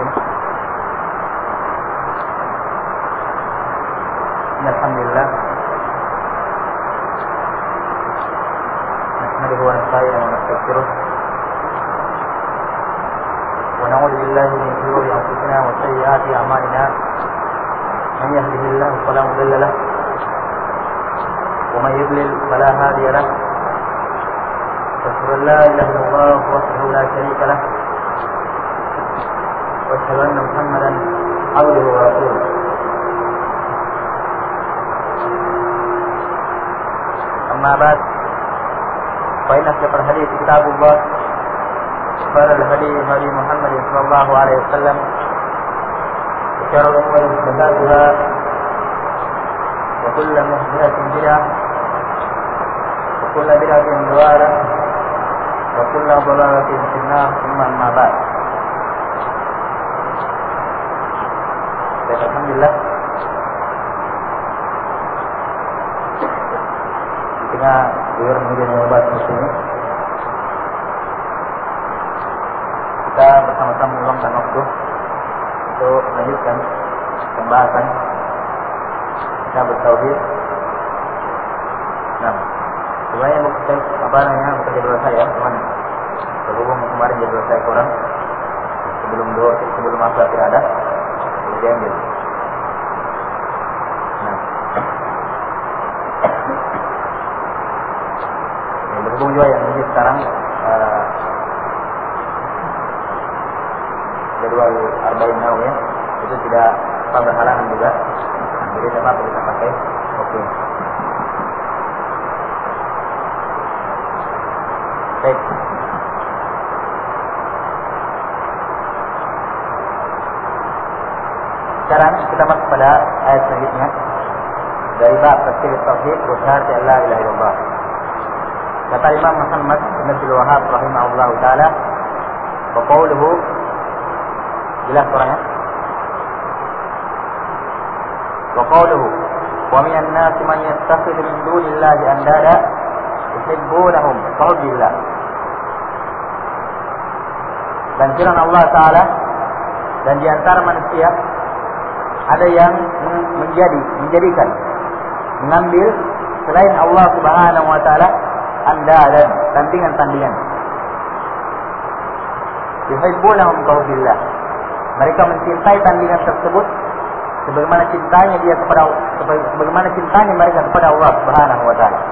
sini. Alhamdulillah. Nahmaduhu wa nasta'inuhu wa nastaghfiruh. Wa na'udzu billahi min shururi anfusina wa sayyiati a'malina. Man yahdihillahu fala mudilla lahu wa man yudlil fala hadiya lahu. Asyhadu an la ilaha illallah wahdahu la syarika lahu wa asyhadu anna Muhammadan abduhu wa rasuluh. Amma ba'd, fa inna asdaqal hadits kitabullah wa khairal hadi hadi Muhammad sallallahu alaihi wasallam wa syarrul umuri muhdatsatuha wa kullu muhdatsatin bid'ah wa kullu bid'atin dhalalah wa kullu dhalalatin fin nar. Amma ba'd. Alhamdulillah, kita biar menjadi obat musim. Kita bersama-sama meluangkan waktu untuk melanjutkan pembahasan kita bertauhid. Nah, sebenarnya bukan bukan jadwal saya, teman. Berhubung kemarin jadwal saya kurang, sebelum masa tidak ada, jadi ambil. Berhubung juga yang ini sekarang jadwal Arba'in Nawawiyah itu tidak berhalangan juga, jadi tidak apa kita pakai. Oke. Baik. Sekarang kita masuk pada ayat selanjutnya dari bab tafsir tauhid wa syahadat la ilaha illallah. Kata Imam Muhammad bin Abdul Wahhab rahimahullahu taala, wa qawluhu, jelas suaranya, wa qawluhu wa minan nasi man yattakhidhu min dunillahi andada yuhibbunahum ka hubbillah. Dan firman Allah taala, dan di antara manusia ada yang menjadikan, mengambil selain Allah Subhanahu wa taala andadan, tandingan-tandingan. Yuhibbunahum ka hubbillah. Mereka mencintai tandingan tersebut sebagaimana cintanya mereka kepada Allah Subhanahu wa taala.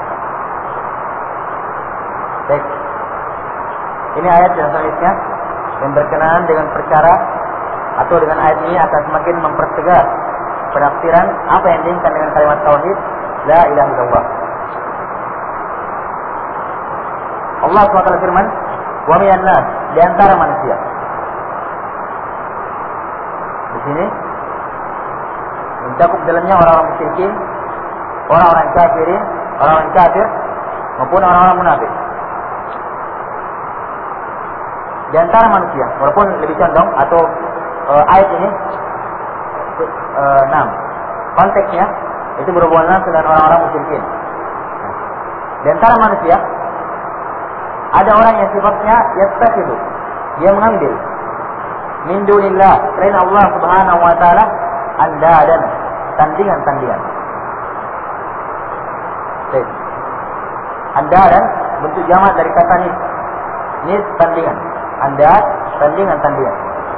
Baik. Ini ayat yang selanjutnya yang berkenaan dengan perkara atau dengan ayat ini akan semakin mempertegas penafsiran apa yang diinginkan dengan kalimat tauhid la ilaha illallah. Allah SWT firman, wa minan nas, di antara manusia. Di sini mencakup dalamnya orang-orang musyrikin, orang-orang kafirin, orang-orang kafir maupun orang-orang munafik. Di antara manusia, walaupun lebih condong atau ayat ini konteksnya itu berhubungan langsung dengan orang-orang musyrikin. Di antara manusia ada orang yang sifatnya yattakhidhu, dia mengambil min dunillah, selain Allah Subhanahu wa taala, andadan, tandingan-tandingan. Baik. Andadan bentuk jamak dari kata nis. Nis tandingan. Andad tandingan-tandingan.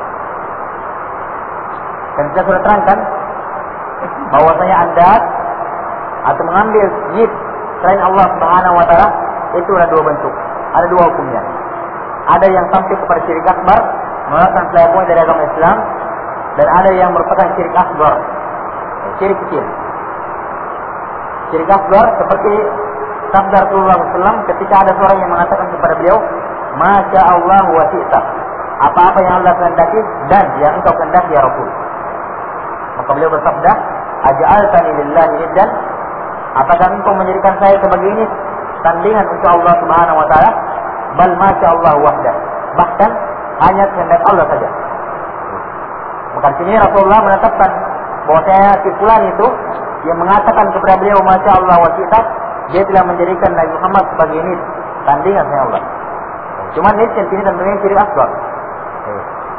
Dan kita sudah terangkan bahwasanya andad atau mengambil nis selain Allah Subhanahu wa taala itu ada dua bentuk. Ada dua hukumnya. Ada yang sampai kepada syirik akbar, mengeluarkan pelakunya dari agama Islam, dan ada yang merupakan syirik asghar, syirik kecil. Syirik asghar seperti sabda Rasulullah SAW ketika ada seorang yang mengatakan kepada beliau, Masya Allah wa syi'ta, apa-apa yang Allah kehendaki dan yang engkau kehendaki ya Rasul. Maka beliau bersabda, aj'altani lillahi niddan, apakah engkau menjadikan saya sebagai ini tandingan untuk Allah Subhanahu wa taala? Bal masya Allah wahdah, bahkan hanya kehendak Allah saja. Maka di sini Rasulullah menetapkan bahwasanya si fulan itu yang mengatakan kepada beliau masya Allah wa syi'ta, dia telah menjadikan Nabi Muhammad sebagai ini tandingan dengan Allah. Cuma ini sini tentunya syirik asghar.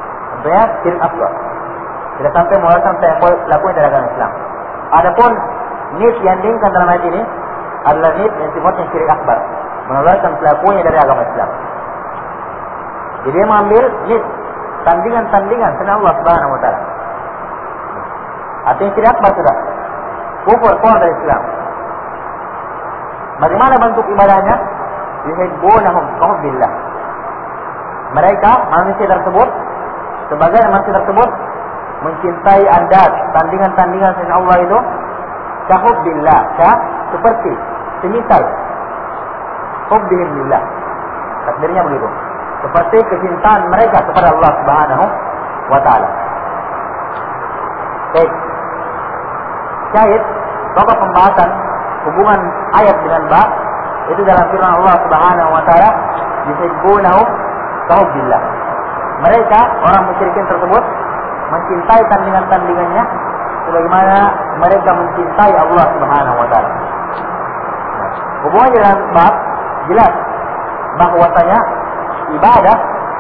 Maksudnya syirik asghar. Tidak sampai mengeluarkan saya lakukan dari agama Islam. Adapun nid yang diinginkan dalam ayat ini adalah nid yang sifatnya syirik akbar, mengeluarkan pelakunya dari agama Islam. Jadi dia mengambil nid, tandingan-tandingan selain Allah Subhanahu wa taala. Artinya syirik akbar sudah. Kufur keluar dari Islam. Bagaimana bentuk ibadahnya? Yuhibbunahum kahubbillah. Mereka manusia tersebut, sebagian manusia tersebut mencintai adat, tandingan-tandingan selain Allah itu kahubbillah, seperti semisal hubbihim lillah. Takdirnya begitu. Seperti kecintaan mereka kepada Allah Subhanahu wa taala. Baik. Syahid pokok pembahasan hubungan ayat dengan bab itu dalam firman Allah Subhanahu wa taala, yuhibbunahum kahubbillah. Mereka orang musyrikin tersebut mencintai tandingan-tandingannya sebagaimana mereka mencintai Allah Subhanahu wa taala. Hubungannya dengan bab jelas bahwasanya ibadah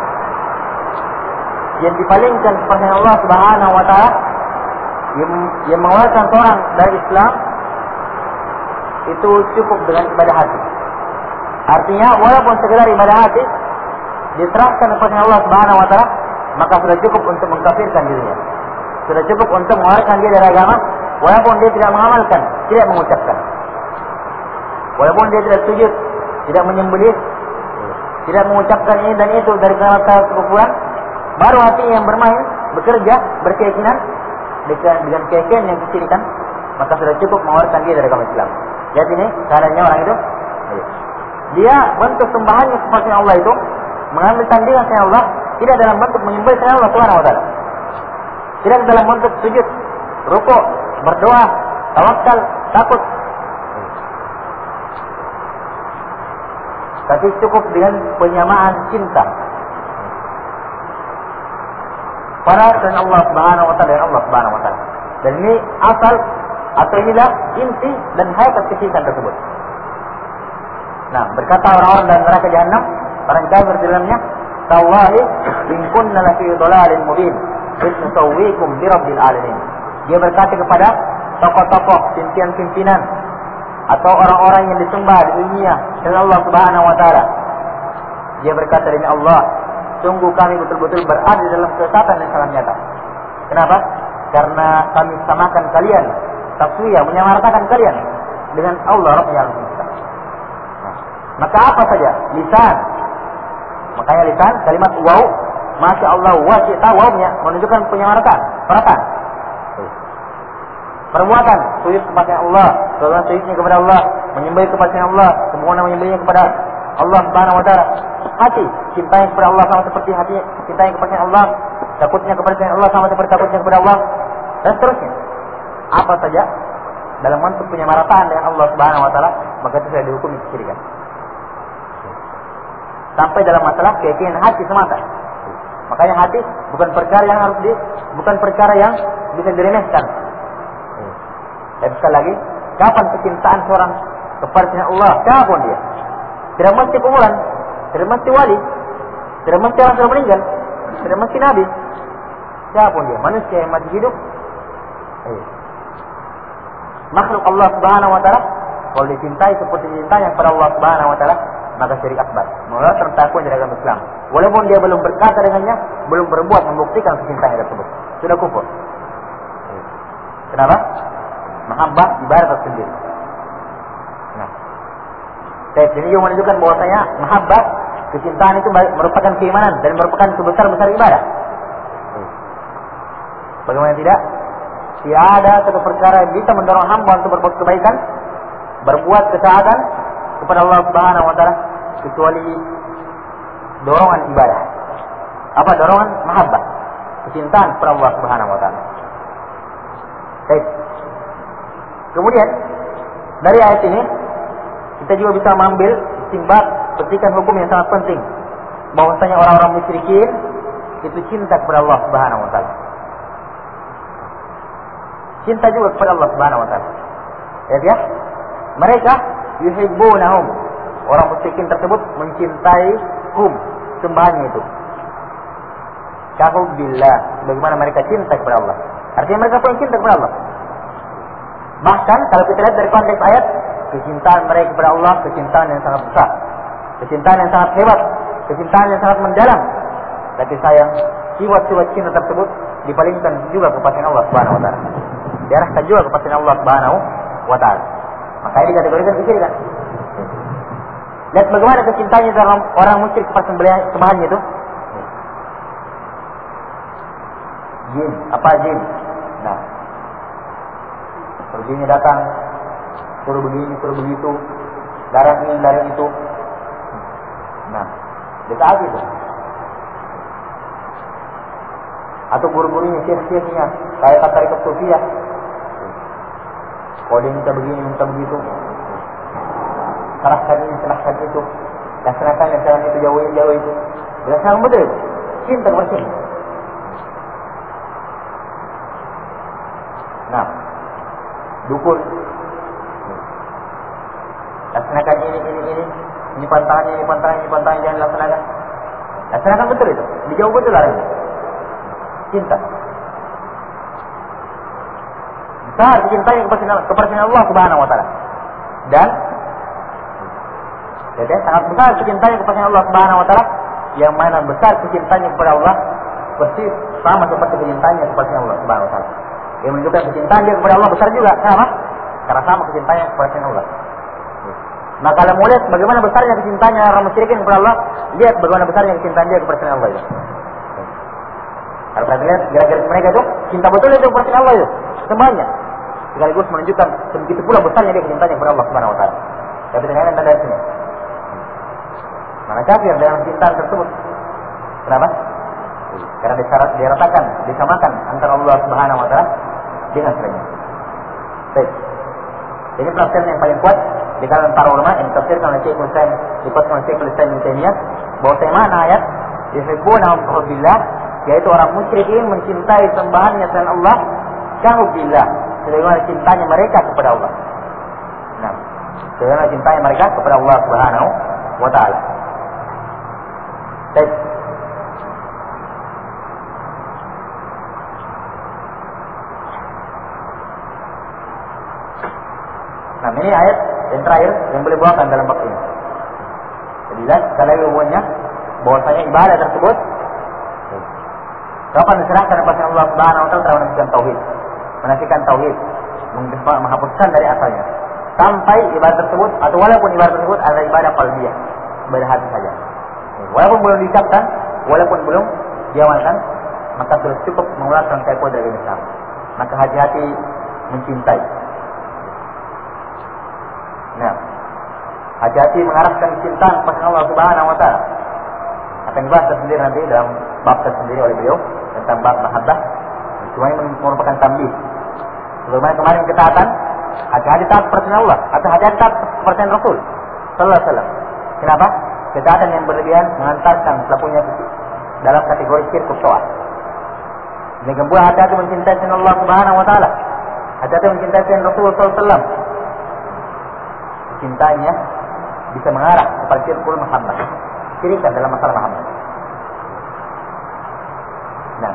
yang dipalingkan kepada Allah Subhanahu wa taala yang mengeluarkan seorang dari Islam itu cukup dengan ibadah hati. Artinya walaupun sekedar ibadah hati diserahkan kepada Allah Subhanahu wa taala, maka sudah cukup untuk mengkafirkan dirinya. Sudah cukup untuk mengeluarkan dia dari agama walaupun dia tidak mengamalkan, tidak mengucapkan. Walaupun dia tidak sujud, tidak menyembelih, tidak mengucapkan ini dan itu dari kata kekufuran, baru hatinya yang bermain, bekerja, berkeyakinan dengan keyakinan yang kesyirikan, maka sudah cukup mengeluarkan dia dari agama Islam. Lihat ini caranya orang itu. Dia bentuk sembahannya seperti Allah itu mengambil tandingan dengan Allah, tidak dalam bentuk menyembelih dengan Allah Subhanahu wa taala. Tidak dalam bentuk sujud, rukuk, berdoa, tawakal, takut. Tapi cukup dengan penyamaan cinta pada dengan Allah Subhanahu wa taala dan Allah Subhanahu wa taala. Dan ini asal atau inilah inti dan hakikat kecintaan tersebut. Nah, berkata orang-orang dalam neraka jahanam, orang kafir di dalamnya, "Tallahi in kunna la fi dhalalin mubin, nusawwikum bi rabbil alamin." Dia berkata kepada tokoh-tokoh, pimpinan-pimpinan atau orang-orang yang disembah di dunia dengan Allah Subhanahu wa taala. Dia berkata, "Demi Allah, sungguh kami betul-betul berada dalam kesesatan yang sangat nyata." Kenapa? Karena kami samakan kalian, taswiyah, menyamaratakan kalian dengan Allah Rabbul Alamin. Maka apa saja lisan, makanya lisan kalimat wow, masya Allah, wa kita wawnya menunjukkan penyamarataan, perasaan. Perbuatan sujud kepada Allah, solat sujudnya kepada Allah, menyembelih kepada Allah, kemudian menyembelihnya kepada Allah Subhanahu wa taala. Hati cintanya kepada Allah sama seperti hati cintanya kepada Allah, takutnya kepada Allah sama seperti takutnya kepada Allah, dan seterusnya. Apa saja dalam bentuk penyamarataan dengan Allah Subhanahu wa taala, maka itu sudah dihukumi kesyirikan. Sampai dalam masalah keyakinan hati semata. Makanya hati bukan perkara yang bukan perkara yang bisa diremehkan. Dan sekali lagi, kapan kecintaan seorang kepada Allah, siapapun dia, tidak mesti kumpulan, tidak mesti wali, tidak mesti orang sudah meninggal, tidak mesti nabi, siapapun dia, manusia yang masih hidup, makhluk Allah Subhanahu wa taala, kalau dicintai seperti cintanya kepada Allah Subhanahu wa taala, maka syirik akbar, mengeluarkan takwa dari agama Islam. Walaupun dia belum berkata dengannya, belum berbuat membuktikan kecintaannya tersebut, sudah kufur. Kenapa? Mahabbah ibarat tersendiri. Nah, ini juga menunjukkan bahwasanya mahabbah, kecintaan itu merupakan keimanan dan merupakan sebesar-besar ibadah. Bagaimana tidak? Tiada satu perkara yang bisa mendorong hamba untuk berbuat kebaikan, berbuat ketaatan kepada Allah Subhanahu wa taala kecuali dorongan ibadah. Apa dorongan? Mahabbah, kecintaan kepada Allah Subhanahu wa taala. Baik. Kemudian dari ayat ini kita juga bisa mengambil istinbat petikan hukum yang sangat penting, bahwasanya orang-orang musyrikin itu cinta kepada Allah Subhanahu wa taala. Cinta juga kepada Allah Subhanahu wa taala. Ya. Mereka yuhibbunahum, orang musyrikin tersebut mencintai sembahannya itu. kahubbillah, bagaimana mereka cinta kepada Allah. Artinya mereka punya cinta kepada Allah. Bahkan kalau kita lihat dari konteks ayat, kecintaan mereka kepada Allah kecintaan yang sangat besar, kecintaan yang sangat hebat, kecintaan yang sangat mendalam. Tapi sayang, sifat-sifat cinta tersebut dipalingkan juga kepada Allah Subhanahu wa taala. Diarahkan juga kepada Allah Subhanahu wa taala. Maka ini dikategorikan kesyirikan. Lihat bagaimana kecintaannya dalam orang musyrik kepada sembahannya itu. Jin, apa jin? Nah, jinnya datang, suruh begini, suruh begitu, larang ini, larang itu. Nah, ditaati itu. Atau guru-gurunya, syekh-syekhnya, kayak tarekat sufiyah. Kalau dia minta begini, minta begitu, serahkan ini, serahkan itu, laksanakan yang itu, jauh itu. Dilaksanakan betul itu. Cinta kepada syekh. Nah, dukun, laksanakan ini pantangannya jangan laksanakan. Laksanakan betul itu, dijauh betul arahnya. Cinta. Besar dicintanya kepada Allah Subhanahu wa taala. Dan jadi sangat besar kecintanya kepada Allah Subhanahu wa taala, yang mana besar kecintanya kepada Allah persis sama seperti kecintanya kepada Allah Subhanahu wa taala. Yang menunjukkan kecintaan dia kepada Allah besar juga. Kenapa? Karena sama kecintanya kepada Allah. Nah, kalau mau lihat bagaimana besarnya kecintanya orang musyrikin kepada Allah, lihat bagaimana besarnya kecintaan dia kepada Allah itu. Kalau kita lihat gara-gara mereka itu cinta betul itu kepada Allah itu, semuanya. Sekaligus menunjukkan begitu pula besarnya dia kecintanya kepada Allah Subhanahu wa taala. Tapi dengan tanda sini. Mana kafir dengan cinta tersebut? Kenapa? Karena diratakan, disamakan antara Allah Subhanahu wa taala dengan selainnya. Baik. Ini penafsiran yang paling kuat di kalangan para ulama yang ditafsirkan oleh Syekh Hussein, dikuatkan oleh Syekh Hussein bin Taimiyah, bahwa mana ayat yuhibbuna hubbillah, yaitu orang musyrikin mencintai sembahannya selain Allah, kahubbillah, sebagaimana cintanya mereka kepada Allah. Nah, sebagaimana cintanya mereka kepada Allah Subhanahu wa taala. Baik. Nah, ini ayat yang terakhir yang boleh bawakan dalam bab ini. Jadi lihat kalau hubungannya bahwasanya ibadah tersebut kapan diserahkan kepada Allah Subhanahu wa taala terhadap menafikan tauhid, menghapuskan dari asalnya. Sampai ibadah tersebut atau walaupun ibadah tersebut adalah ibadah qalbiyah, ibadah hati saja. Walaupun belum diucapkan, walaupun belum diamalkan, maka sudah cukup mengeluarkan keluar dari Islam. Maka hati-hati mencintai. Nah, hati-hati mengarahkan cintaan kepada Allah Subhanahu wa taala. Akan dibahas tersendiri nanti dalam bab tersendiri oleh beliau tentang bab mahabbah. Cuma ini merupakan tambih. Sebagaimana kemarin ketaatan, hati-hati taat kepada Allah atau hati-hati taat kepada Rasul sallallahu alaihi wasallam. Kenapa? Ketaatan yang berlebihan mengantarkan pelakunya dalam kategori syirik syirk. Demikian pula hati-hati mencintai Allah Subhanahu wa taala. Hati-hati mencintai Rasul sallallahu alaihi wasallam. Cintanya bisa mengarah kepada syirkul mahabbah. Syirikan dalam masalah mahabbah. Nah,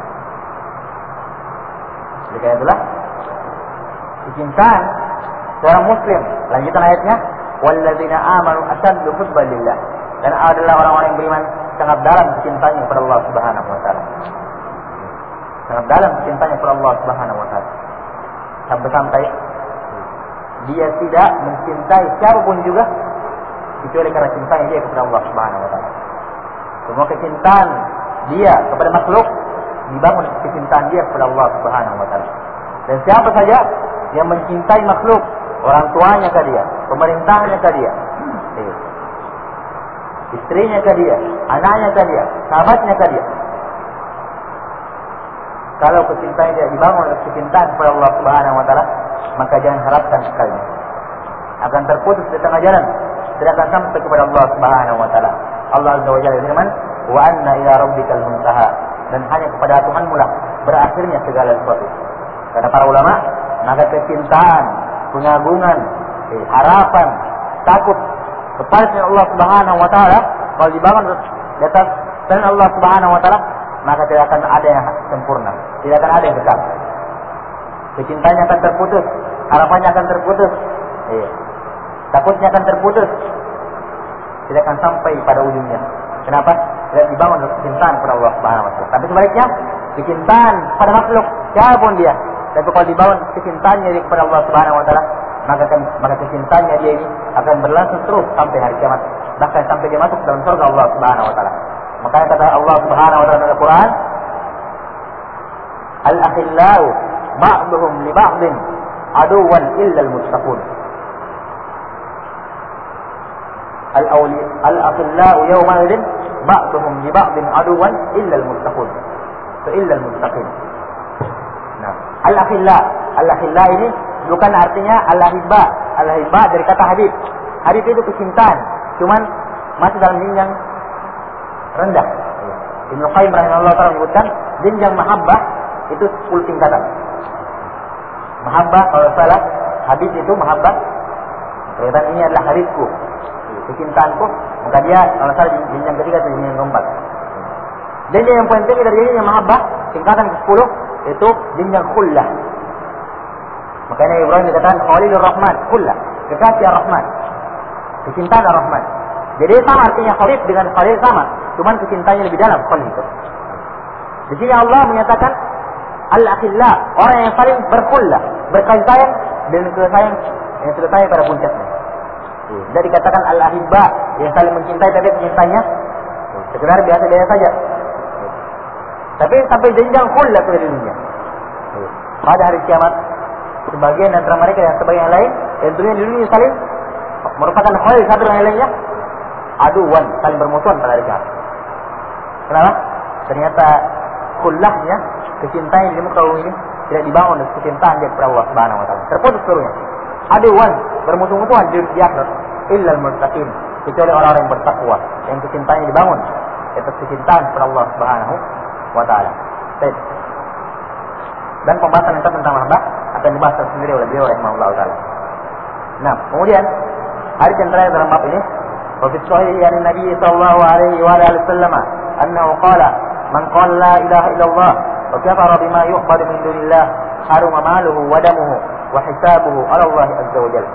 jadi itulah kecintaan seorang muslim. Lanjutan ayatnya, walladzina amanu asyaddu hubban lillah. Dan adalah orang-orang yang beriman sangat dalam cintanya kepada Allah Subhanahu wa taala. Sangat dalam cintanya kepada Allah Subhanahu wa taala. Sampai-sampai dia tidak mencintai siapapun juga kecuali karena cintanya dia kepada Allah Subhanahu wa taala. Semua kecintaan dia kepada makhluk dibangun kecintaan dia kepada Allah Subhanahu wa taala. Dan siapa saja yang mencintai makhluk, orang tuanya ke dia, pemerintahnya ke dia, istrinya ke dia, anaknya ke dia, sahabatnya ke dia, kalau kecintaan dia dibangun oleh kecintaan kepada Allah Subhanahu wa taala, maka jangan harapkan sekali akan terputus di tengah jalan, tidak akan sampai kepada Allah Subhanahu wa taala. Allah Azza wa Jalla berfirman, "Wa anna ila rabbikal muntaha." Dan hanya kepada Tuhanmu lah berakhirnya segala sesuatu. Kata para ulama, maka kecintaan, pengagungan, harapan, takut kepada Allah Subhanahu wa taala kalau dibangun di atas selain Allah Subhanahu wa taala, maka tidak akan ada yang sempurna, tidak akan ada yang kekal. Kecintanya akan terputus, harapannya akan terputus, takutnya akan terputus, tidak akan sampai pada ujungnya. Kenapa? Tidak dibangun kecintaan kepada Allah Subhanahu wa taala. Tapi sebaliknya, kecintaan pada makhluk siapapun dia, tapi kalau dibangun kecintaannya kepada Allah Subhanahu wa taala, maka kecintaannya dia ini akan berlangsung terus sampai hari kiamat, bahkan sampai dia masuk dalam surga Allah Subhanahu wa taala. Makanya kata Allah Subhanahu wa taala dalam Al-Qur'an, "Al-akhillau ba'dhum li ba'dhin aduwwan illa al-muttaqun." Al-akhillau yawma idin ba'dhum li ba'dhin aduwwan illa al-muttaqun. Illa al-muttaqin. Nah, al-akhilla ini bukan artinya al-ahibba. Al-ahibba dari kata habib. Habib itu kecintaan, cuman masih dalam jenjang rendah. Ibnu Qayyim rahimahullah taala menyebutkan jenjang mahabbah itu 10 tingkatan. Mahabbah kalau salah, habib itu mahabbah. Kelihatan ini adalah habibku, kecintaanku, maka dia kalau salah jenjang ketiga atau jenjang keempat. Jenjang yang paling tinggi dari jenjang mahabbah, tingkatan ke-10 itu jenjang khullah. Makanya Ibrahim dikatakan Khalilur Rahman, khullah, kekasih Ar-Rahman, kecintaan Ar-Rahman. Jadi sama artinya Khalil dengan Khalil sama, cuman kecintaannya lebih dalam Khalil itu. Di sini Allah menyatakan al-akhillah, orang yang saling berkhullah, berkasih sayang dan kasih sayang yang sudah sampai pada puncaknya. Jadi dikatakan al-ahibba, yang saling mencintai tapi cintanya sekedar biasa-biasa saja. Tapi sampai jenjang khullah ke dunia. Pada hari kiamat, sebagian antara mereka dan sebagian yang lain, tentunya di dunia saling merupakan khalil satu dengan yang lainnya, aduan, saling bermusuhan pada hari kiamat. Kenapa? Ternyata khullahnya, kecintaan di muka bumi ini tidak dibangun dengan kecintaan dia kepada Allah Subhanahu wa taala. Terputus seluruhnya. Aduan, bermusuh-musuhan di akhirat, illa al-muttaqin, kecuali orang-orang yang bertakwa, yang kecintaannya dibangun atas kecintaan kepada Allah Subhanahu wa taala. Baik. Dan pembahasan tentang mahabbah akan dibahas sendiri oleh beliau rahimahullah taala. Nah, kemudian hadis yang terakhir dalam bab ini, wa fi sahih dari Nabi sallallahu alaihi wasallam annahu qala man qala la ilaha illallah wa kafara bima yu'badu min dunillah haruma maluhu wa damuhu wa hisabuhu ala Allah azza wa jalla.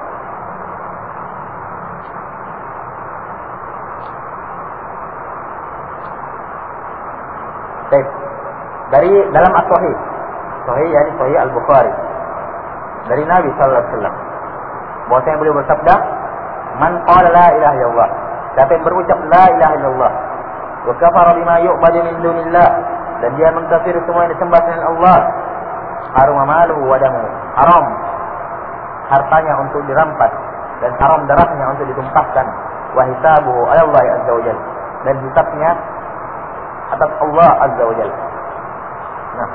Baik. Dari dalam as-sahih, sahih yakni sahih al-Bukhari, dari Nabi sallallahu alaihi wasallam, bahwasanya beliau bersabda, "Man qala la ilaha illallah," siapa yang berucap la ilaha illallah, wa kafara bima yu'badu min dunillah, dan dia mengkafiri semua yang disembah selain Allah, haram maluhu wa damuhu, haram hartanya untuk dirampas dan haram darahnya untuk ditumpahkan, wa hisabuhu ala Allah azza wa jalla, dan hisabnya atas Allah azza wa jalla. Nah,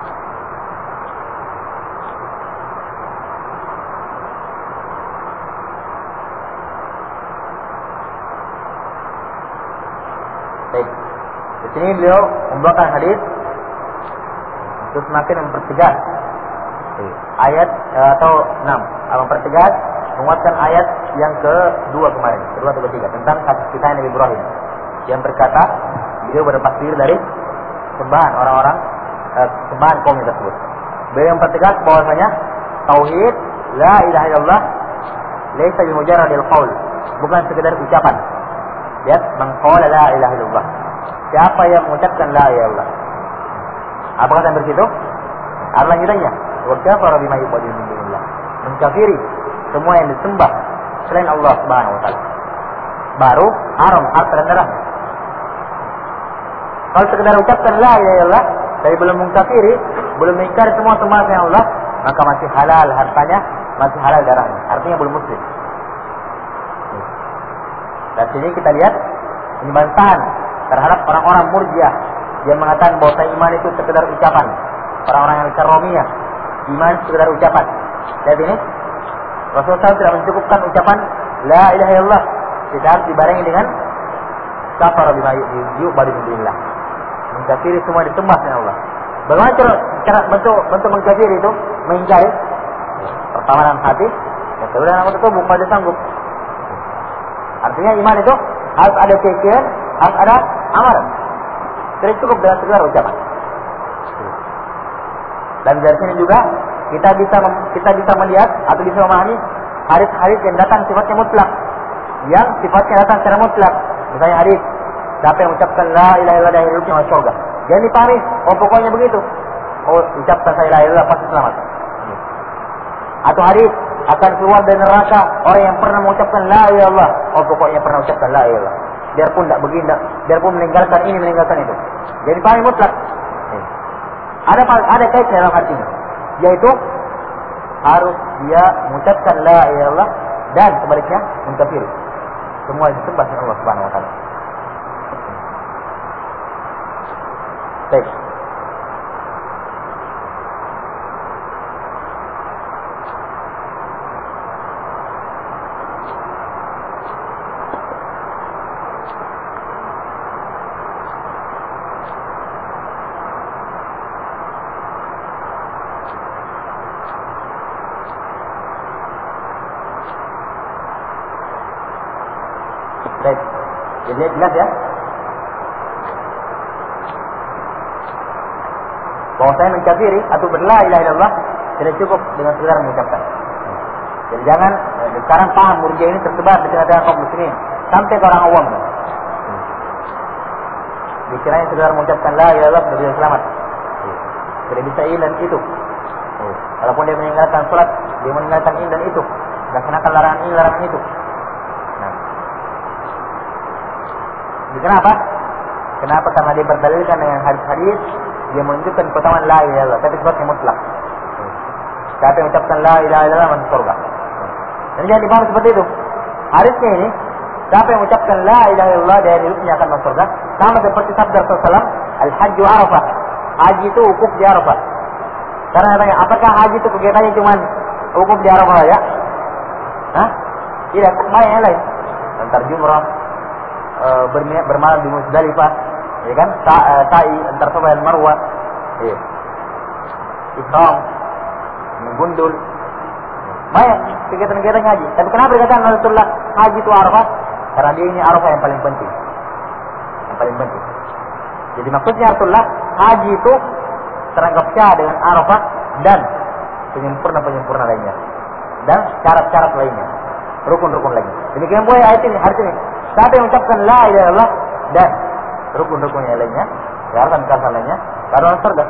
baik. Di sini beliau membawakan hadis untuk semakin mempertegas ayat atau 6, mempertegas menguatkan ayat yang kedua kemarin, kedua atau ketiga, tentang kasus kita Nabi Ibrahim yang berkata beliau bertafsir dari sembahan orang-orang, sembahan kaum tersebut. Beliau mempertegas bahwasanya tauhid la ilaha illallah laisa bi mujarradil qaul, bukan sekedar ucapan. Lihat, man qala la ilaha illallah, siapa yang mengucapkan la ilaha illallah, apa kata bersitu? Apa lanjutannya? Wa kafara bima yu'badu min dunillah, mengkafiri semua yang disembah selain Allah Subhanahu wa taala. Baru haram harta dan darah. Kalau sekedar ucapkan la ilaha illallah tapi belum mengkafiri, belum mengingkari semua sembahan selain Allah, maka masih halal hartanya, masih halal darahnya. Artinya belum muslim. Dan sini kita lihat ini bantahan terhadap orang-orang Murji'ah yang mengatakan bahwa iman itu sekedar ucapan. Orang-orang yang karomiyah, iman sekedar ucapan. Lihat ini, Rasulullah tidak mencukupkan ucapan la ilaha illallah, tidak harus dibarengi dengan kafara bima yu'badu min dunillah, mengkafiri semua disembah selain Allah. Bagaimana cara bentuk mengkafiri itu? Mengingkari pertama dalam hati, yang kedua dalam tubuh pada sanggup. Artinya iman itu harus ada keyakinan, harus ada amalan. Sudah cukup dengan sekedar ucapan. Dan dari sini juga kita bisa melihat atau bisa memahami hadis-hadis yang datang sifatnya mutlak, yang sifatnya datang secara mutlak. Misalnya hadis, siapa yang mengucapkan la ilaha illallah dari hidupnya masuk surga. Jangan dipahami, oh pokoknya begitu. Oh, ucapkan la ilaha illallah pasti selamat. Atau hadis, akan keluar dari neraka orang yang pernah mengucapkan la ilaha illallah. Oh pokoknya pernah mengucapkan la ilaha illallah. Biarpun tidak begini, biarpun meninggalkan ini, meninggalkan itu. Jadi pahami mutlak. Ada kaitan dalam artinya, yaitu harus dia mengucapkan la ilaha illallah dan sebaliknya mengkafiri. Semua disembah oleh Allah Subhanahu wa taala. Baik. Baik. Jadi jelas ya. Bahwa saya menkafiri atau berla ilaha illallah tidak cukup dengan sekedar mengucapkan. Jadi jangan sekarang paham murjiah ini tersebar di tengah-tengah kaum muslimin sampai ke orang awam. Dikiranya sekedar mengucapkan la ilaha illallah sudah bisa selamat. Tidak bisa ini dan itu. Walaupun dia meninggalkan salat, dia meninggalkan ini dan itu, laksanakan larangan ini, larangan itu. Kenapa? Kenapa? Karena dia berdalilkan dengan hadis-hadis dia menunjukkan keutamaan la ilaha illallah, tapi sifatnya mutlak. Siapa yang mengucapkan la ilaha illallah masuk surga. Dan jangan dipahami seperti itu. Hadisnya ini, siapa yang mengucapkan la ilaha illallah dari hidupnya akan masuk surga, sama seperti sabda Rasulullah, al-hajju Arafah. Haji itu wukuf di Arafah. Karena tanya, apakah haji itu kegiatannya cuma wukuf di Arafah saja? Hah? Tidak, banyak yang lain. Antar jumrah, bermalam di Muzdalifah, ya kan? Sa'i antar Safa dan Marwah, iya. Ihram, menggundul, banyak kegiatan-kegiatan haji. Tapi kenapa dikatakan Rasulullah haji itu Arafah? Karena dia ini Arafah yang paling penting, yang paling penting. Jadi maksudnya Rasulullah haji itu teranggap sah dengan Arafah dan penyempurna lainnya, dan syarat-syarat lainnya, rukun-rukun lainnya. Demikian pula ayat ini, siapa yang mengucapkan la ilaha illallah dan rukun-rukunnya lainnya, syarat dan lainnya, baru masuk surga.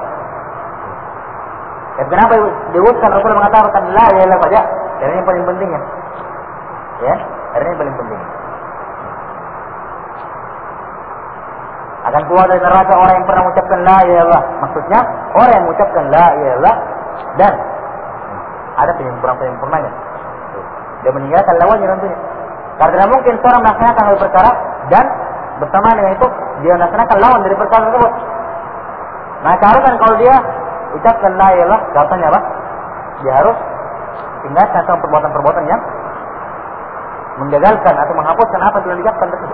Kenapa diutuskan Rasul mengatakan la ilaha illallah saja? Karena ini paling pentingnya. Ya, karena ini paling penting. Akan keluar dari neraka orang yang pernah mengucapkan la ilaha illallah. Maksudnya orang yang mengucapkan la ilaha illallah dan ada penyempurnanya. Dia meninggalkan lawannya tentunya. Karena tidak mungkin seorang melaksanakan hal perkara dan bersamaan dengan itu dia melaksanakan lawan dari perkara tersebut. Nah, seharusnya kalau dia ucapkan la ilaha illallah, katanya apa? Dia harus tinggalkan sama perbuatan-perbuatan yang menggagalkan atau menghapuskan apa yang telah diucapkan tersebut.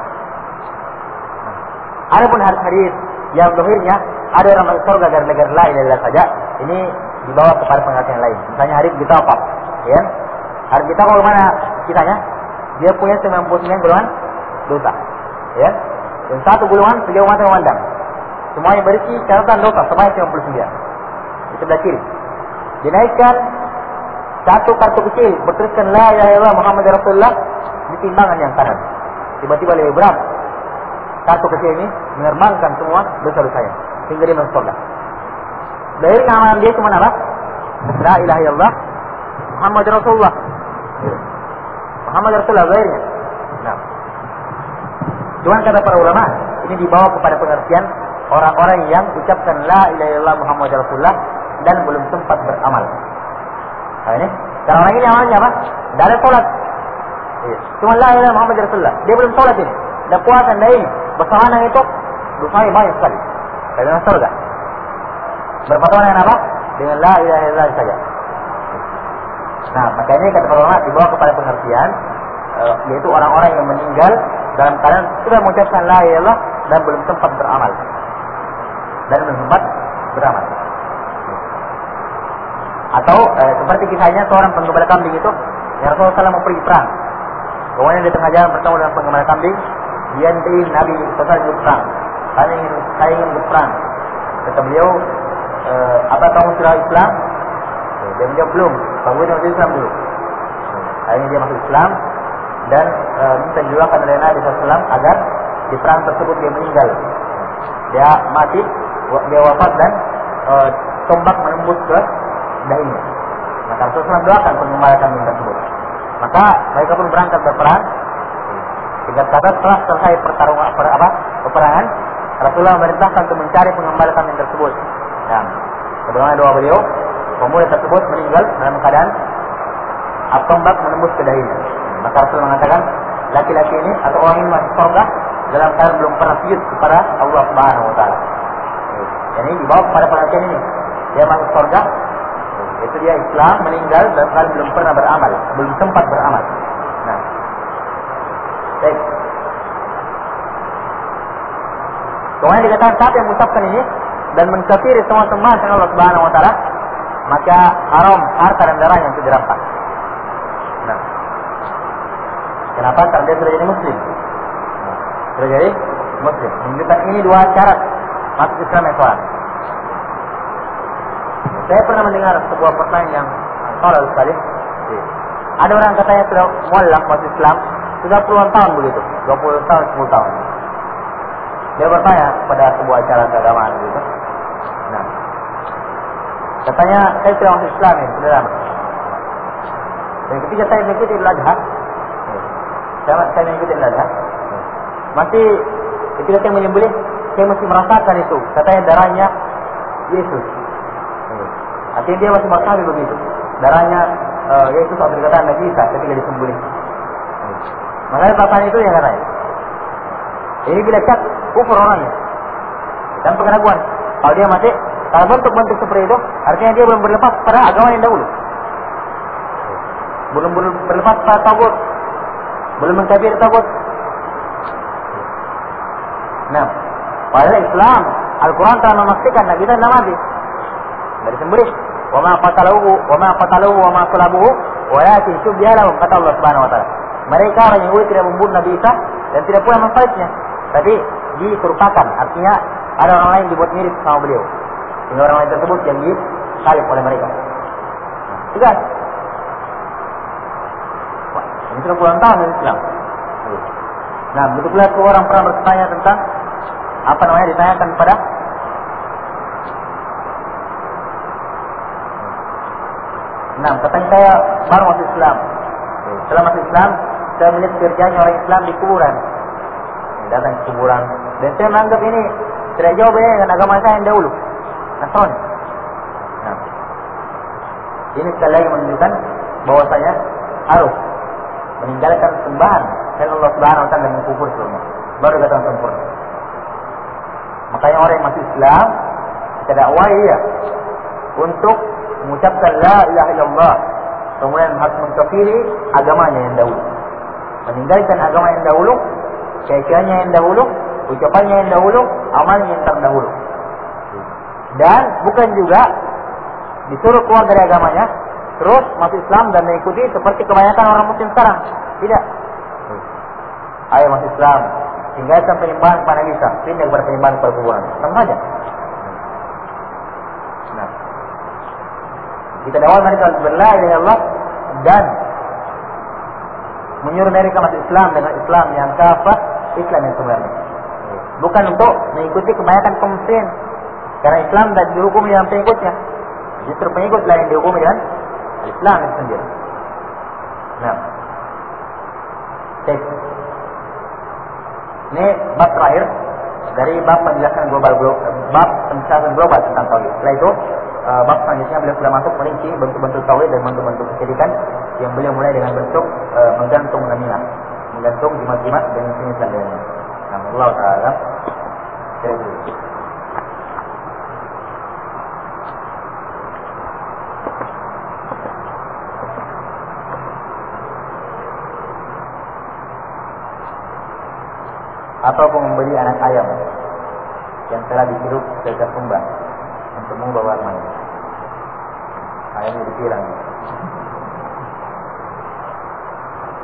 Adapun hadis-hadis yang zahirnya ada orang masuk surga gara-gara la ilaha illallah saja, ini dibawa kepada pengertian lain. Misalnya hadis bitaqah, ya. Hadis bitaqah bagaimana kisahnya? Dia punya 99 golongan dosa, ya. Dan satu golongan sejauh mata memandang. Semuanya berisi catatan dosa sebanyak 99. Di sebelah kiri. Dinaikkan satu kartu kecil bertuliskan la ilaha illallah Muhammad Rasulullah di timbangan yang kanan. Tiba-tiba lebih berat. Kartu kecil ini menerbangkan semua dosa-dosanya sehingga dia masuk surga. Dari amalan dia cuma apa? La ilaha illallah Muhammad Rasulullah. Muhammad Rasulullah zahirnya. Nah. Cuman kata para ulama, ini dibawa kepada pengertian orang-orang yang ucapkan la ilaha illallah Muhammad Rasulullah dan belum sempat beramal. Nah ini, karena orang ini amalnya apa? Tidak ada sholat. Cuma la ilaha illallah Muhammad Rasulullah. Dia belum sholat ini. Dan puasa dan ini. Bersamaan dengan itu, dosanya banyak sekali. Karena surga. Berpasangan dengan apa? Dengan la ilaha illallah saja. Nah, makanya kata para ulama dibawa kepada pengertian yaitu orang-orang yang meninggal dalam keadaan sudah mengucapkan la ilaha illallah dan belum sempat beramal. Dan belum sempat beramal. Atau seperti kisahnya seorang penggembala kambing itu, yang Rasulullah mau pergi perang. Kemudian di tengah jalan bertemu dengan penggembala kambing, dia minta Nabi SAW ikut perang. saya ingin berperang. Kata beliau, apa kamu sudah Islam? Dia menjawab belum. Kamu sudah masuk Islam dulu. Akhirnya dia masuk Islam dan minta didoakan oleh Nabi SAW agar di perang tersebut dia meninggal. Dia mati, dia wafat dan tombak menembus ke dahinya. Maka Rasulullah doakan pengembalikan yang tersebut. Maka mereka pun berangkat berperang. Singkat kata setelah selesai peperangan, Rasulullah memerintahkan untuk mencari pengembalikan yang tersebut. Nah, sebagaimana doa beliau, pemuda tersebut meninggal dalam keadaan tombak menembus ke dahinya. Maka Rasulullah mengatakan, laki-laki ini atau orang ini masuk surga dalam keadaan belum pernah sujud kepada Allah Subhanahu Wa Taala. Jadi dibawa kepada pengertian ini, dia masuk surga, itu dia Islam meninggal dalam keadaan belum pernah beramal, belum sempat beramal. Nah, baik. Kemudian dikatakan siapa yang mengucapkan ini dan mengkafiri semua sembahan selain Allah Subhanahu Wa Taala, maka haram harta dan darahnya untuk dirampas. Nah, kenapa? Karena dia sudah jadi Muslim. Sudah jadi Muslim. Menunjukkan ini dua syarat masuk Islam yang kuat. Saya pernah mendengar sebuah pertanyaan yang tolol sekali. Ada orang katanya sudah mualaf masuk Islam sudah puluhan tahun begitu, 20 tahun, 10 tahun. Dia bertanya pada sebuah acara keagamaan begitu. Nah, katanya saya sudah masuk Islam ini sudah lama. Dan ketika saya mengikuti Idul Adha, saya mengikuti Idul Adha, masih ketika saya menyembelih, saya masih merasakan itu. Katanya darahnya Yesus. Artinya dia masih merasakan begitu. Darahnya Yesus atau dikatakan Nabi Isa ketika disembelih. Makanya perasaan itu yang katanya. Ini bila cak kufur orangnya dan pengakuan. Kalau dia masih, kalau bentuk-bentuk seperti itu, artinya dia belum berlepas pada agama yang dahulu. Belum berlepas pada tagut, belum mengkafir tagut. Nah, pada Islam, Al-Quran telah memastikan Nabi kita tidak mati dari sembelih. Wa ma qataluhu wa ma salabuhu walakin syubbiha lahum, kata Allah Subhanahu Wa Taala. Mereka orang yang tidak membunuh Nabi Isa dan tidak pula mensalibnya, tapi diserupakan. Artinya ada orang lain dibuat mirip sama beliau, sehingga orang lain tersebut yang disalib oleh mereka. Tegas. Ini sudah puluhan tahun dari Islam. Nah, begitu pula orang pernah bertanya tentang apa namanya, ditanyakan pada katanya saya baru masuk Islam. Setelah masuk Islam, saya melihat kerjanya orang Islam di kuburan. Datang ke kuburan. Dan saya menganggap ini tidak jauh beda dengan agama saya yang dahulu, Nasrani. Nah, ini sekali lagi menunjukkan bahwasanya harus meninggalkan sembahan dan Allah Subhanahu Wa Taala dan mengkufur seluruhnya, baru kata sempurna. Makanya orang yang masuk Islam, kita dakwah dia untuk mengucapkan la ilaha illallah, kemudian harus mengkafiri agamanya yang dahulu, meninggalkan agama yang dahulu, keyakinannya yang dahulu, ucapannya yang dahulu, amalnya yang terdahulu. Dan bukan juga disuruh keluar dari agamanya terus masuk Islam dan mengikuti seperti kebanyakan orang Muslim sekarang. Tidak. Ayo masuk Islam, tinggalkan penyembahan kepada Nabi Isa, pindah kepada penyembahan kepada kuburan. Sama saja. Nah, kita dakwah mereka berla ilaha illallah dan menyuruh mereka masuk Islam dengan Islam yang kafah, Islam yang sebenarnya. Bukan untuk mengikuti kebanyakan kaum muslimin, karena Islam dan dihukumi dengan pengikutnya. Justru pengikut lain dihukumi dengan Islam itu sendiri. Nah, ini bab terakhir dari bab penjelasan bab penjelasan global tentang tauhid. Setelah itu bab selanjutnya beliau sudah masuk merinci bentuk-bentuk tauhid dan bentuk-bentuk kesyirikan yang beliau mulai dengan bentuk menggantung namina, menggantung jimat-jimat dan semisal dengannya. Allah Taala. Ataupun membeli anak ayam yang telah dihirup sejak kumbang untuk mengubah warnanya. Ayamnya ditilang.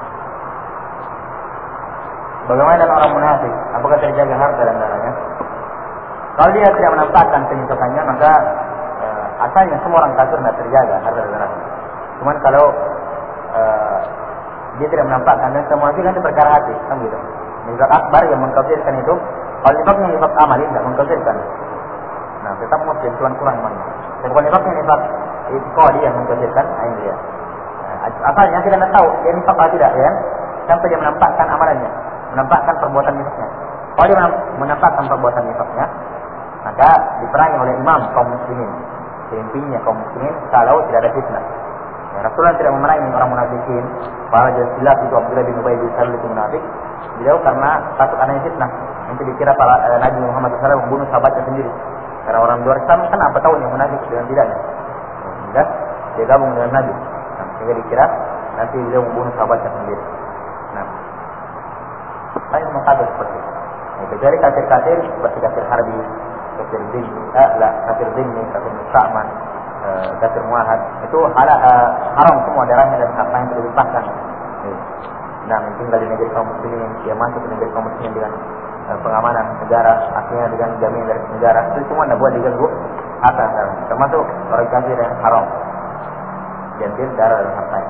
Bagaimana dengan orang munafik? Apakah terjaga harta dan darahnya? Kalau dia tidak menampakkan penyimpatannya, maka asalnya semua orang kafir tidak terjaga harta darahnya. Cuman kalau dia tidak menampakkan, dan semua itu kan itu perkara hati, kan gitu. Nifaq akbar yang mengkafirkan itu, kalau nifaqnya nifaq amali tidak mengkafirkan. Nah, tetap muslim, cuman kurang imannya. Dan kalau nifaqnya nifaq iqadi yang mengkafirkan, ini dia. Asalnya kita tidak tahu dia nifaq atau tidak, ya, sampai dia menampakkan amalannya, menampakkan perbuatan nifaqnya. Kalau dia menampakkan perbuatan nifaqnya, maka diperangi oleh imam kaum muslimin, pemimpinnya kaum muslimin, kalau tidak ada fitnah. Ya, Rasulullah tidak memerangi orang munafikin. Para jelas itu Abdullah bin Ubay bin Salul itu munafik. Beliau karena takut adanya fitnah. Nanti dikira para Nabi Muhammad SAW membunuh sahabatnya sendiri. Karena orang luar Islam kan apa tahu yang munafik dengan tidaknya. Sehingga dia gabung dengan Nabi. Nah, sehingga dikira nanti beliau membunuh sahabatnya sendiri. Nah, banyak mengatakan seperti itu. Nah, kecuali kafir-kafir seperti kafir harbi, kafir zimmi, kafir musta'man, kafir muahad, itu haram semua darahnya dan hartanya yang dilimpahkan. Nah, tinggal di negeri kaum muslimin, dia masuk ke negeri kaum muslimin dengan pengamanan negara, akhirnya dengan jaminan dari negara, itu semua tidak boleh diganggu harta darah. Termasuk orang kafir yang haram, diambil darah dan hartanya.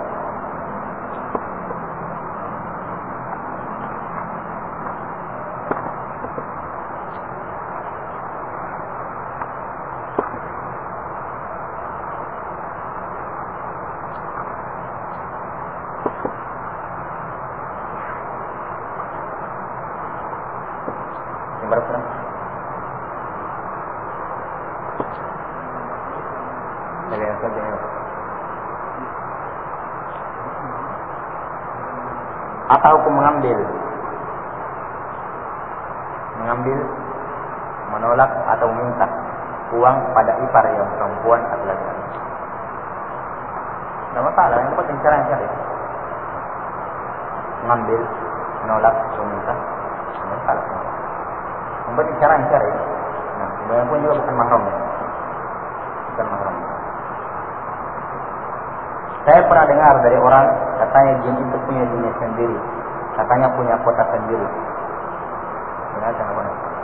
Apa hukum mengambil, menolak atau meminta uang pada ipar yang perempuan atau laki-laki? Tidak masalah, yang dapat cara yang cari. Mengambil, menolak atau meminta, tidak masalah. Membuat cara yang cari. Nah, sebenarnya pun juga bukan mahramnya. Bukan mahramnya. Saya pernah dengar dari orang, katanya jin itu punya dunia sendiri, katanya punya kota sendiri. Benar apa?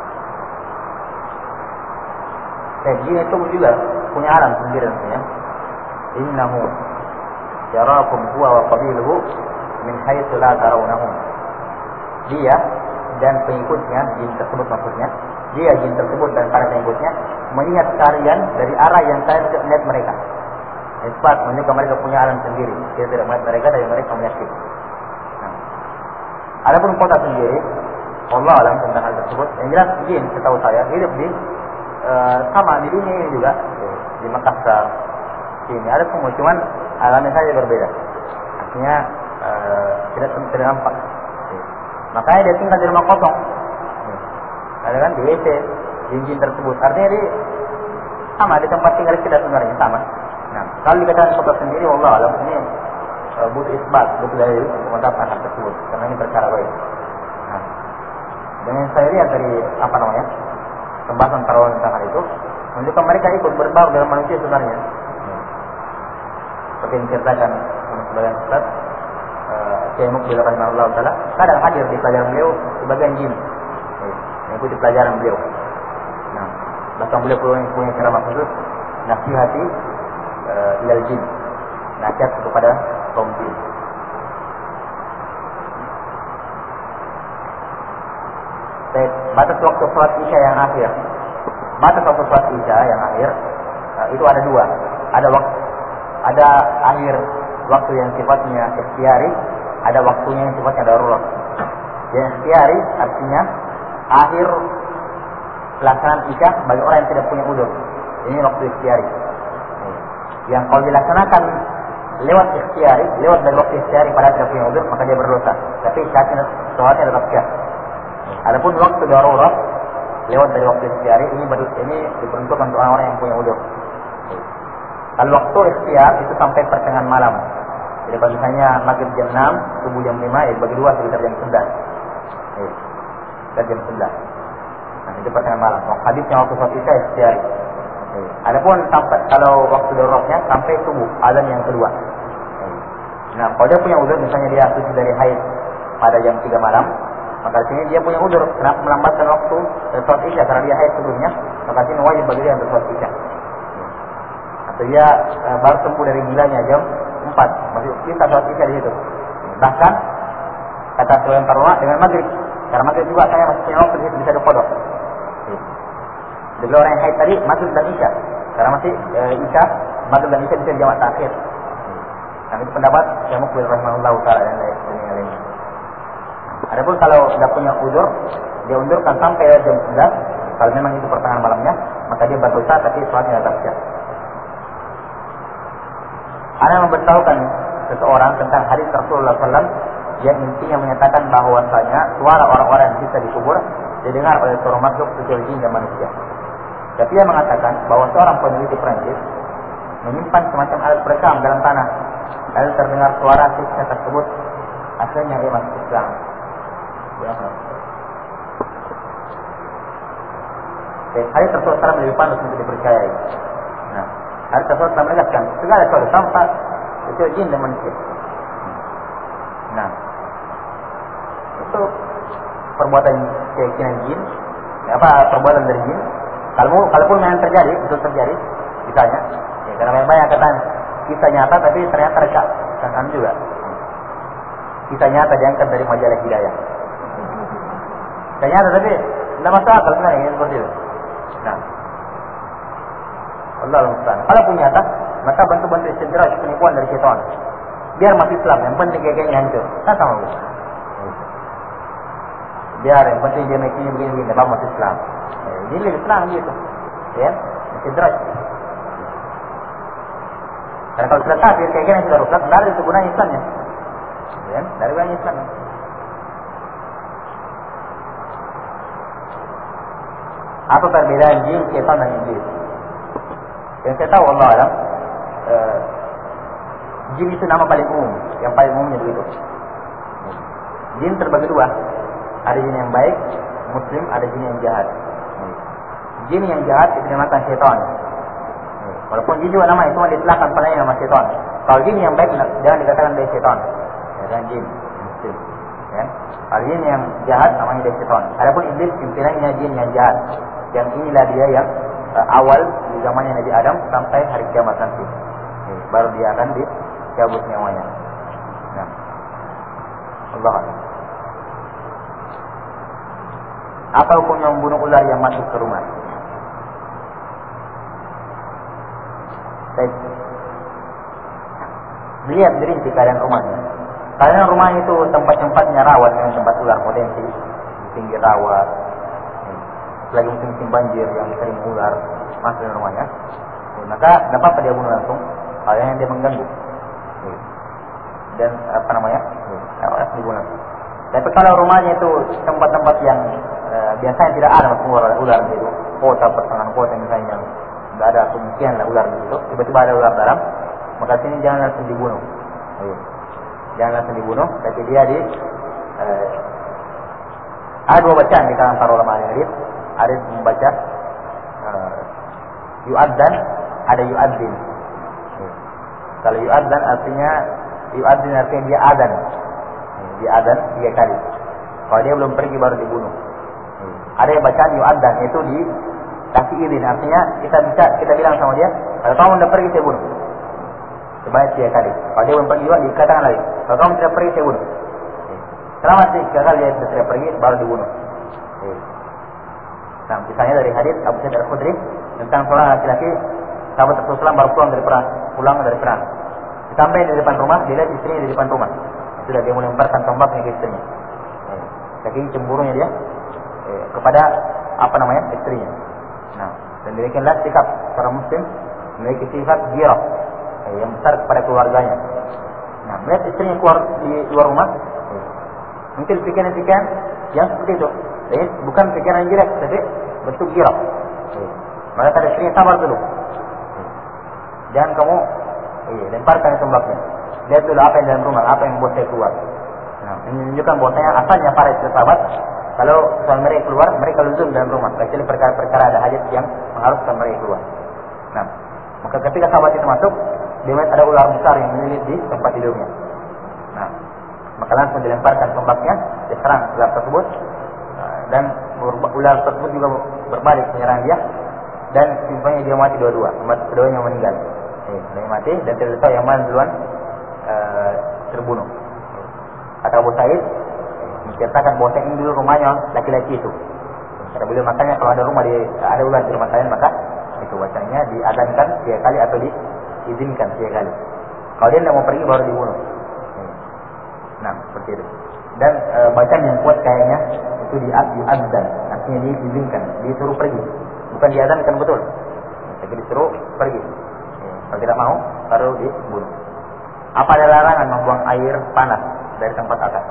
Jin itu juga punya alam sendiri namanya. Innahu yarakum huwa wa qabiluhu min haitsu la tarawnahum. Dia dan pengikutnya, jin tersebut maksudnya, dia jin tersebut dan para pengikutnya melihat kalian dari arah yang kalian tidak melihat mereka. Isbat menunjukkan mereka punya alam sendiri. Kita tidak melihat mereka dari mereka melihat kita. Nah, adapun kota sendiri, Allah alam tentang hal tersebut. Yang jelas jin setahu saya hidup di sama di dunia ini juga, di Makassar, sini ada semua, cuman alamnya saja berbeda. Artinya tidak nampak. Makanya dia tinggal di rumah kosong. Ada kan di WC jin tersebut. Artinya dia sama di tempat tinggal kita sebenarnya sama. Nah, kalau dikatakan kota sendiri, Allah alam ini butuh isbat, butuh dalil untuk menetapkan hal tersebut, karena ini perkara baik. Nah, dengan saya lihat dari pembahasan tarawih tentang hal itu, menunjukkan mereka ikut berbaur dalam manusia sebenarnya. Seperti yang diceritakan oleh sebagian ustaz, Syekh Mukbil rahimahullah taala, kadang hadir di pelajaran beliau sebagian jin, mengikuti pelajaran beliau. Nah, bahkan beliau punya ceramah khusus nasihati ilal jin, nasihat kepada kaum jin. Batas waktu sholat isya yang akhir. Batas waktu sholat isya yang akhir itu ada dua. Ada akhir waktu yang sifatnya ikhtiari, ada waktunya yang sifatnya darurat. Yang ikhtiari artinya akhir pelaksanaan isya bagi orang yang tidak punya udzur. Ini waktu ikhtiari. Yang kalau dilaksanakan lewat ikhtiari, lewat dari waktu ikhtiari pada tidak punya udzur, maka dia berdosa. Tapi sholatnya tetap sah. Adapun waktu darurat lewat dari waktu ikhtiari ini diperuntukkan untuk orang-orang yang punya udzur. Kalau waktu ikhtiar itu sampai pertengahan malam. Jadi kalau misalnya maghrib jam 6, subuh jam 5, ya bagi dua sekitar jam 11. Sekitar jam 11. Nah, itu pertengahan malam. Habisnya waktu sholat isya ikhtiari. Adapun sampai kalau waktu daruratnya sampai subuh azan yang kedua. Nah, kalau dia punya udzur, misalnya dia suci dari haid pada jam 3 malam, Maka di sini dia punya udur, kenapa melambatkan waktu sholat isya karena dia haid sebelumnya, maka sini wajib bagi dia untuk sholat isya. Atau dia baru sembuh dari gilanya jam 4, masih kita sholat isya di situ. Bahkan kata sebagian para ulama dengan maghrib, karena maghrib juga saya masih punya waktu di situ bisa dikodok. Jadi orang yang haid tadi maghrib dan isya, karena masih isya, maghrib dan isya bisa jamak takhir. Nah itu pendapat Syekh Mukbil rahimahullah taala dan lain-lain. Adapun kalau tidak punya udzur, dia undurkan sampai jam 11. Kalau memang itu pertengahan malamnya, maka dia berdosa tapi sholatnya tetap sah. Ana memberitahukan seseorang tentang hadis Rasulullah SAW yang intinya menyatakan bahwasanya suara orang-orang yang bisa dikubur didengar oleh seorang makhluk kecuali jin dan manusia. Tapi dia mengatakan bahwa seorang peneliti Prancis menyimpan semacam alat perekam dalam tanah, lalu terdengar suara siksa tersebut, akhirnya dia masuk Islam. Hadis Rasulullah SAW lebih pantas untuk dipercayai. Nah, hadis Rasulullah SAW menegaskan segala sesuatu tanpa kecuali jin dan manusia. Nah, itu perbuatan keyakinan jin, perbuatan dari jin. Kalaupun memang terjadi, betul terjadi, misalnya, ya, karena memang banyak kata kisah nyata tapi ternyata rekam juga. Kisah nyata diangkat dari majalah Hidayah. Kisah nyata tapi tidak masuk akal sebenarnya seperti itu. Nah, Allah Al-Musta'an. Kalau pun nyata, maka bantu-bantu istidraj penipuan dari syaitan. Biar masuk Islam, yang penting kayaknya hancur. Sama bu. Biar yang penting dia makinya begini-begini, dapat masuk Islam. Jadi lebih senang gitu, ya, istidraj. Karena kalau sudah kafir, kayaknya sudah rusak, dari itu gunanya Islamnya, ya, dari gunanya Islamnya. Apa perbedaan jin, syaitan dan iblis? Yang saya tahu Allah alam, jin itu nama paling umum, yang paling umumnya begitu. Jin terbagi dua, ada jin yang baik, muslim, ada jin yang jahat. Jin yang jahat itu dinamakan syaitan. Walaupun jin juga namanya, cuma ditelahkan padanya nama syaitan. Kalau jin yang baik, jangan dikatakan dari syaitan, ya, dan jin muslim. Ya. Kalau jin yang jahat namanya dari syaitan. Adapun iblis pimpinannya jin yang jahat. Dan inilah dia yang awal di zamannya Nabi Adam sampai hari kiamat nanti. Baru dia akan dicabut nyawanya. Nah, Allah. Apa hukumnya membunuh ular yang masuk ke rumah? Baik. Lihat berinti keadaan rumahnya. Keadaan rumah itu tempat-tempatnya rawan dengan tempat ular potensi, pinggir rawa. Lagi musim banjir yang sering ular masuk ke rumahnya, maka tidak apa-apa dia bunuh langsung. Kayaknya dia mengganggu. Dan harus dibunuh. Tapi kalau rumahnya itu tempat-tempat yang biasanya tidak ada ular itu, kota pertengahan kota misalnya yang tidak ada kemungkinan ular itu, tiba-tiba ada ular dalam, maka sini jangan langsung dibunuh. Jangan langsung dibunuh, tapi dia ada dua bacaan di kalangan para ulama hadis. Ada yang membaca yu'adzan, ada yu'adzin. Kalau yu'adzan artinya dia adzan. Dia adzan 3 kali. Kalau dia belum pergi baru dibunuh. Ada yang bacaan yu'adzan, itu dikasih izin, artinya kita bilang sama dia, kalau kamu sudah pergi saya bunuh. Sebanyak 3 kali. Kalau dia belum pergi juga dikatakan lagi, kalau kamu tidak pergi saya bunuh. Selama 3 kali dia sudah pergi baru dibunuh. Nah, misalnya dari hadis Abu Sa'id Al-Khudri tentang seorang laki-laki sahabat Rasulullah baru pulang dari perang. Sampai di depan rumah, dia lihat istrinya di depan rumah. Sudah dia melemparkan tombaknya ke istrinya. Saking cemburunya dia kepada istrinya. Nah, dan demikianlah sikap seorang muslim memiliki sifat ghirah yang besar kepada keluarganya. Nah, melihat istrinya keluar di luar rumah, mungkin pikiran-pikiran yang seperti itu. Jadi bukan pikiran yang jelek, tapi bentuk ghirah. Maka kata istrinya, sabar dulu. Jangan kamu lemparkan tombaknya. Lihat dulu apa yang dalam rumah, apa yang membuat saya keluar. Nah, menunjukkan bahwasanya asalnya para istri sahabat, kalau suami mereka keluar, mereka luzum dalam rumah. Kecuali perkara-perkara ada hajat yang mengharuskan mereka keluar. Nah, maka ketika sahabat itu masuk, dia melihat ada ular besar yang melilit di tempat tidurnya. Nah, maka langsung dilemparkan tombaknya, diserang ular tersebut, dan ular tersebut juga berbalik menyerang dia, dan simpanya dia mati keduanya meninggal. Dia mati dan tidak tahu yang mana duluan terbunuh. Kata Abu Sa'id menceritakan bahwa ini dulu rumahnya laki-laki itu. Kata beliau, makanya kalau ada ular di rumah kalian, maka itu wacanya diadzankan 3 kali atau diizinkan 3 kali. Kalau dia tidak mau pergi baru dibunuh. Nah, seperti itu. Dan bacaan yang kuat kayaknya itu diadzan, artinya diizinkan, disuruh pergi, bukan diadzankan betul. Tapi disuruh pergi. Kalau tidak mau, baru dibunuh. Apa ada larangan membuang air panas dari tempat atas?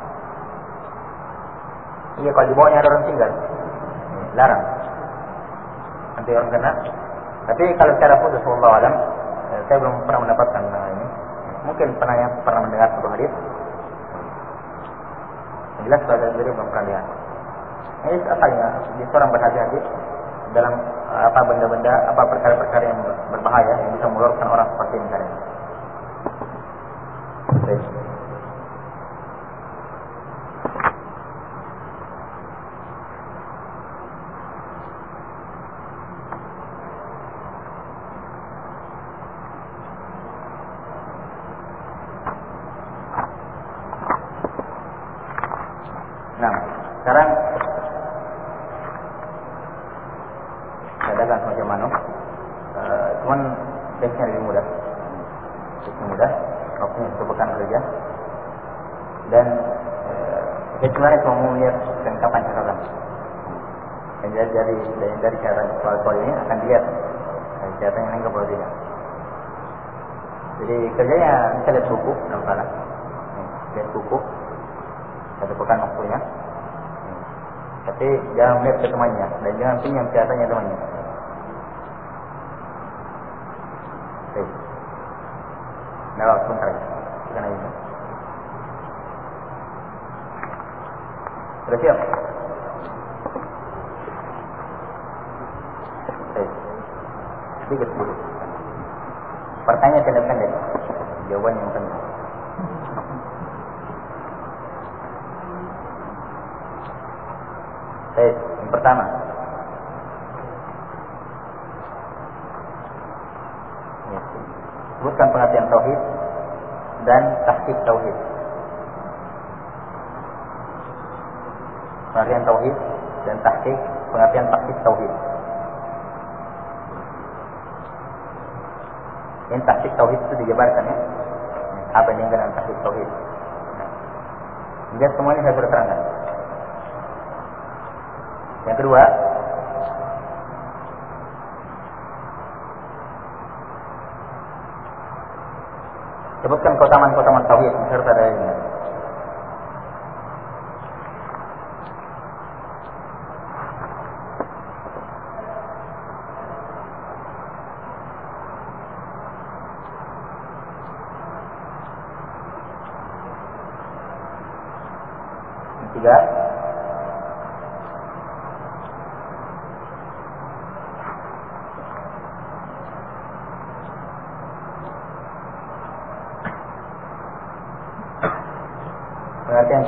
Iya, kalau di bawahnya ada orang tinggal, larang. Nanti orang kena. Tapi kalau secara khusus, wallahu alam, saya belum pernah mendapatkan ini. Mungkin pernah mendengar satu hadis. Jelas saya sendiri belum pernah lihat. Ini asalnya seorang berhati-hati dalam benda-benda, perkara-perkara yang berbahaya yang bisa mengeluarkan orang seperti ini tadi. Nah, sekarang saya dagang macam mana? Cuman biasanya lebih mudah. Waktunya untuk bekan kerja. Dan saya sebenarnya cuma mau lihat kapan catatan. Dan dari catatan soal ini akan dilihat catatan yang enggak boleh tidak. Jadi kerjanya bisa lihat buku, tidak salah. Lihat buku. Satu pekan waktunya. Tapi jangan melihat ke temannya dan jangan pinjam catatannya temannya. Baik. Nah, sebentar lagi. Kita naik. Sudah siap? Baik. Sedikit dulu. Pertanyaan pendek-pendek. Jawaban yang penting. Baik, yang pertama. Sebutkan pengertian tauhid dan tahqiq tauhid. Pengertian tauhid dan pengertian tahqiq tauhid. Ini tahqiq tauhid itu dijabarkan ya. Apa yang dengan tahqiq tauhid? Jadi semuanya saya berterangkan. Yang kedua, sebutkan keutamaan tauhid serta dalilnya. Yang ketiga, pengertian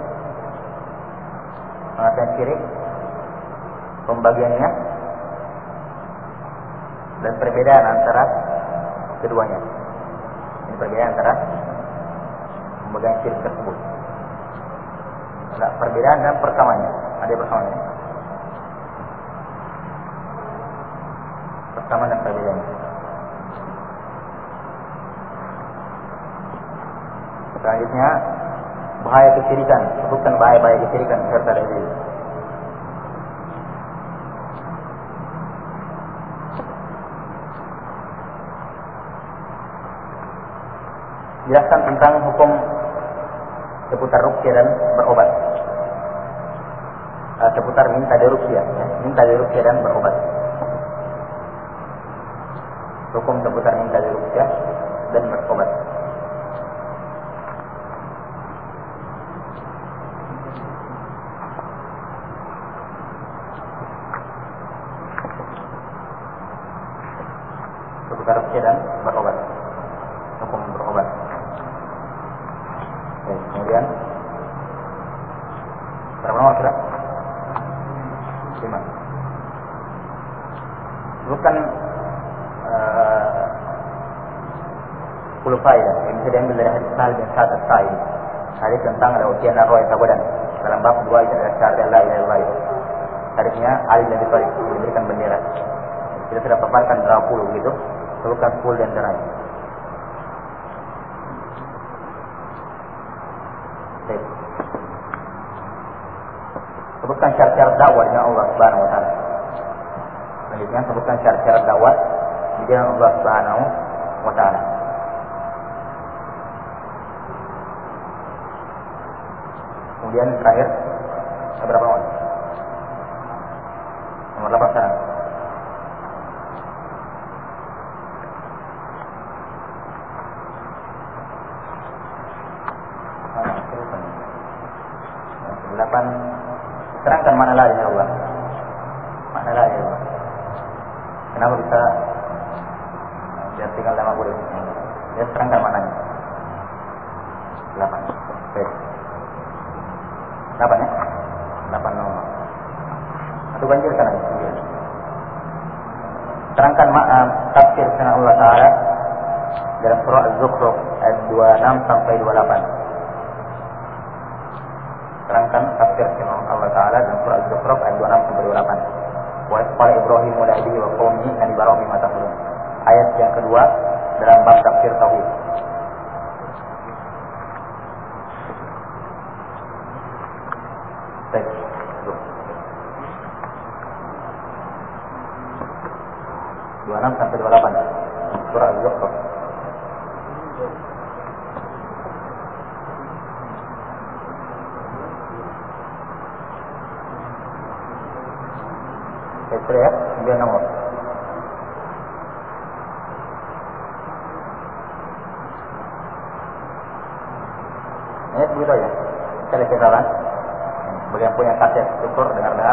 syirik, pembagiannya dan perbedaan antara keduanya. Ini perbedaan antara pembagian syirik tersebut. Ada perbedaan dan persamaannya. Ada persamaannya. Persamaan dan perbedaannya. Selanjutnya, bahaya kesyirikan, sebutkan bahaya kesyirikan serta dalil. Jelaskan tentang hukum seputar ruqyah dan berobat. Seputar minta diruqyah dan berobat. Hukum seputar minta diruqyah dan berobat. Seputar ruqyah dan berobat. Hukum berobat. Kemudian Bukan 10 faedah yang bisa diambil dari hadis Sahal bin Sa'ad As-Sa'idi. Hadis tentang al-ujian ar-ru'ya tabadan. Dalam bab 2 adalah syahadat la ilaha illallah. Hadisnya Ali bin Abi Thalib diberikan bendera. Kita sudah paparkan berapa puluh begitu. Sebutkan 10 di antaranya. Sebutkan syarat-syarat dakwah dengan Allah Subhanahu wa taala. Selanjutnya sebutkan syarat-syarat dakwah dengan Allah Subhanahu wa taala. Kemudian terakhir berapa nomor? Nomor 8 sana. Terangkan makna la ilaha illallah. Makna la ilaha illallah. Kenapa bisa dia tinggal 50? Dia terangkan maknanya. 8. Baik. 8 ya? 8 nomor. Atau banjirkan aja. Terangkan makna tafsir firman Allah Ta'ala dalam surah Az-Zukhruf ayat 26 sampai 28. Terangkan tafsir firman Allah Ta'ala dalam surah Az-Zukhruf ayat 26 sampai 28. Wa qala Ibrahim wa abihi wa qaumihi an ibaru mimma taqulun. Ayat yang kedua dalam bab tafsir tauhid. Baik. 26 sampai 28 surah Az-Zukhruf. Sudah ya, 9 nomor. Ini begitu aja. Kita lihat catatan. Bagi yang punya kaset syukur dengar-dengar.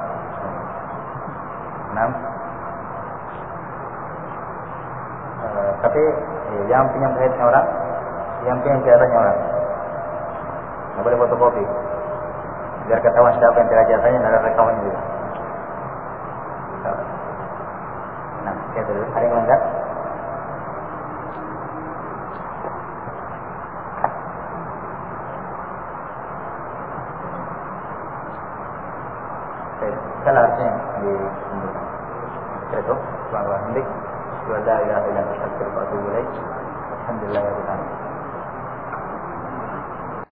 6. Tapi yang punya kasetnya orang, yang punya catatannya orang. Nggak boleh fotokopi. Biar ketahuan siapa yang catatannya dan ada rekamannya juga. Nah, kita dulu. Ada yang melanggar? Kalau harusnya di itu, Alhamdulillah, sudah ya, yang kita terima kasih. Alhamdulillah ya.